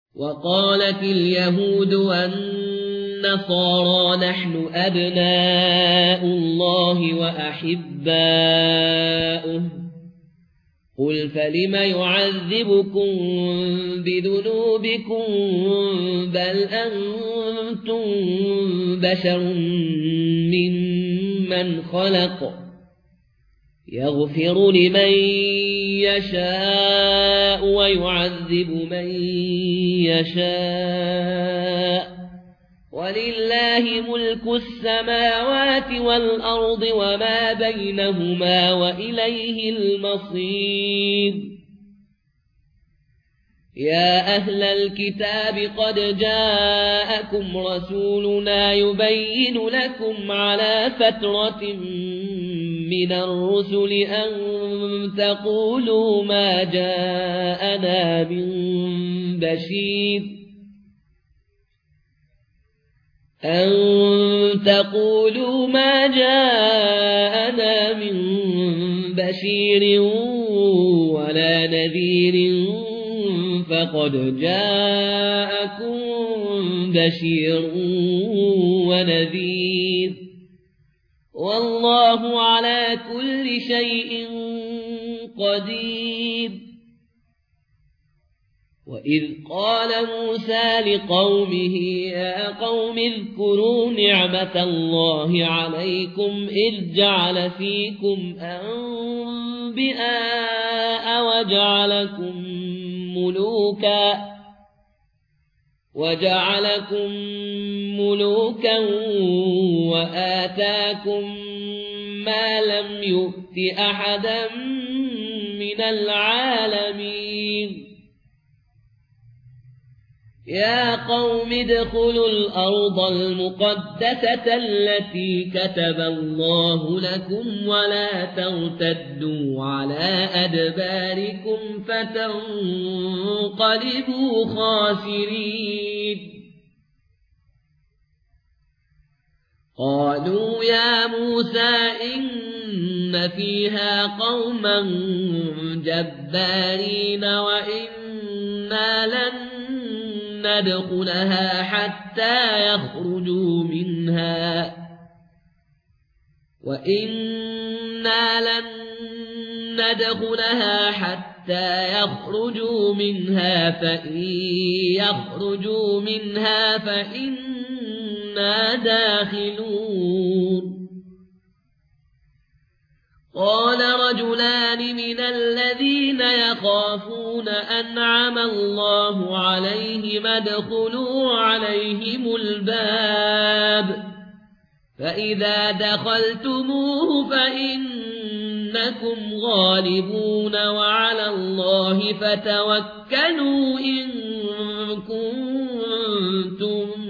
وقالت اليهود والنصارى نحن أبناء الله وأحباؤه قل فلم يعذبكم بذنوبكم بل أنتم بشر ممن خلق يغفر لمن يشاء ويعذب من يشاء ولله ملك السماوات والأرض وما بينهما وإليه المصير يا أهل الكتاب قد جاءكم رسولنا يبين لكم على فترة من الرسل أن تقولوا ما جاءنا من بشير ولا نذير فقد جاءكم بشير ونذير والله على كل شيء قدير وإذ قال موسى لقومه يا قوم اذكروا نعمة الله عليكم إذ جعل فيكم أنبياء وجعلكم ملوكا وآتاكم ما لم يؤت أحدا من العالمين يا قوم ادخلوا الأرض المقدسة التي كتب الله لكم ولا ترتدوا على أدباركم فتنقلبوا خاسرين قالوا يا موسى إن فيها قوما جبارين وإنا لن ندخلها حتى يخرجوا منها فإن يخرجوا منها فإنا داخلون قال رجلان من الذين يخافون أنعم الله عليهم ادخلوا عليهم الباب فإذا دخلتموه فإنكم غالبون وعلى الله فتوكلوا إن كنتم